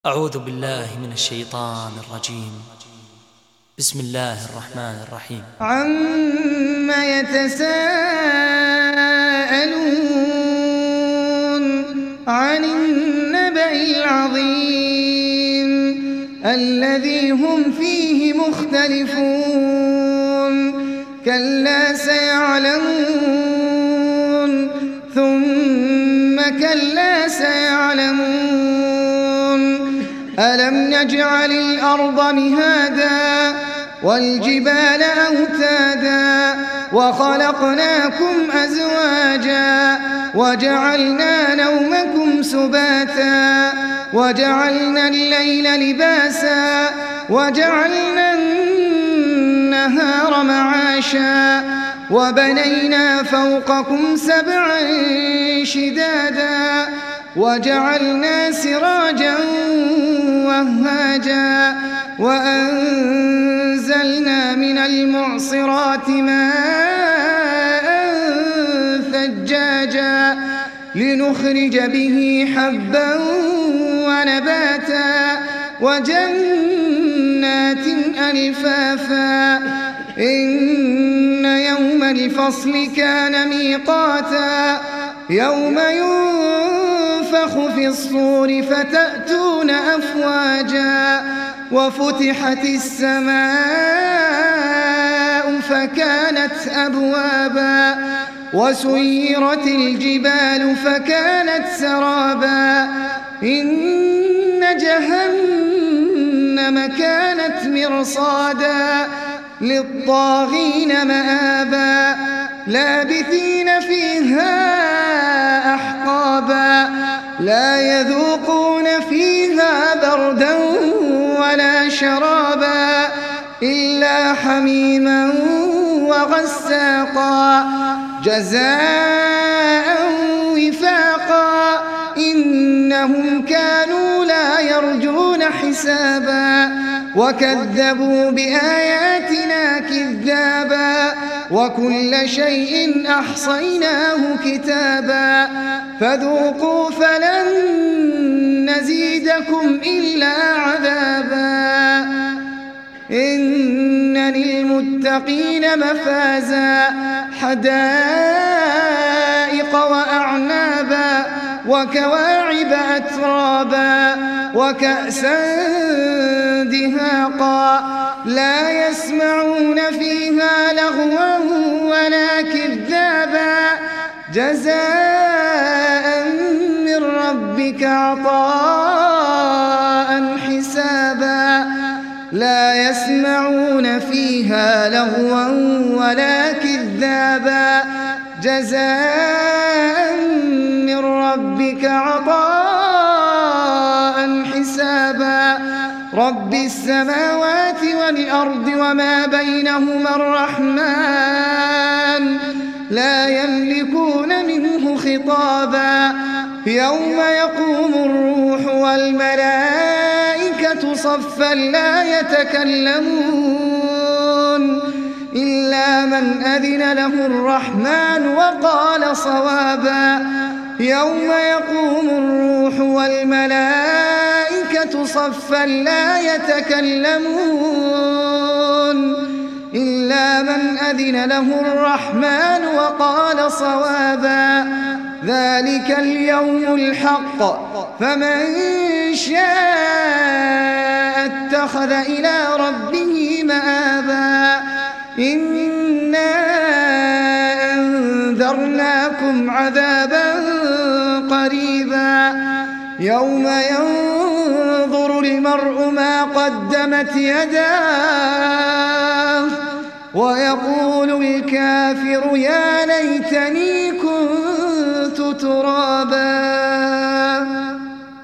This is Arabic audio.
أعوذ بالله من الشيطان الرجيم. بسم الله الرحمن الرحيم. عم يتساءلون عن النبأ العظيم الذي هم فيه مختلفون كلا سيعلمون ثم كلا سيعلمون ألم نجعل الأرض مهادا والجبال أوتادا وخلقناكم أزواجا وجعلنا نومكم سباتا وجعلنا الليل لباسا وجعلنا النهار معاشا وبنينا فوقكم سبعا شدادا وجعلنا سراجا وهاجا وأنزلنا من المعصرات ماء ثجاجا لنخرج به حبا ونباتا وجنات ألفافا إن يوم الفصل كان ميقاتا يوم ينفخ في الصور فتأتون أفواجا وفتحت السماء فكانت أبوابا وسيرت الجبال فكانت سرابا إن جهنم كانت مرصادا للطاغين مآبا لابثين فيها أحقابا لا يذوقون فيها بردا ولا شرابا إلا حميما وغساقا جزاء وفاقا إنهم كانوا لا يرجون حسابا وكذبوا بآياتنا كذابا وكل شيء أحصيناه كتابا فذوقوا فلن نزيدكم إلا عذابا إن للمتقين مفازا حدائق وأعنابا وكواعب أترابا وكأسا دهاقا لا يسمعون فيها لغوا ولا كذابا جزاء من ربك عطاء حسابا لا يسمعون فيها لغوا ولا كذابا جزاء من ربك عطاء حسابا رب السماوات والأرض وما بينهما الرحمن لا يملكون منه خطابا يوم يقوم الروح والملائكة صفا لا يتكلمون إلا من أذن له الرحمن وقال صوابا يوم يقوم الروح والملائكة صفا لا يتكلمون إلا من أذن له الرحمن وقال صوابا ذلك اليوم الحق فمن شاء اتخذ إلى ربه مآبا إنا أنذرناكم عذابا قريبا يوم ينظر المرء ما قدمت يداه ويقول الكافر يا ليتني كنت ترابا.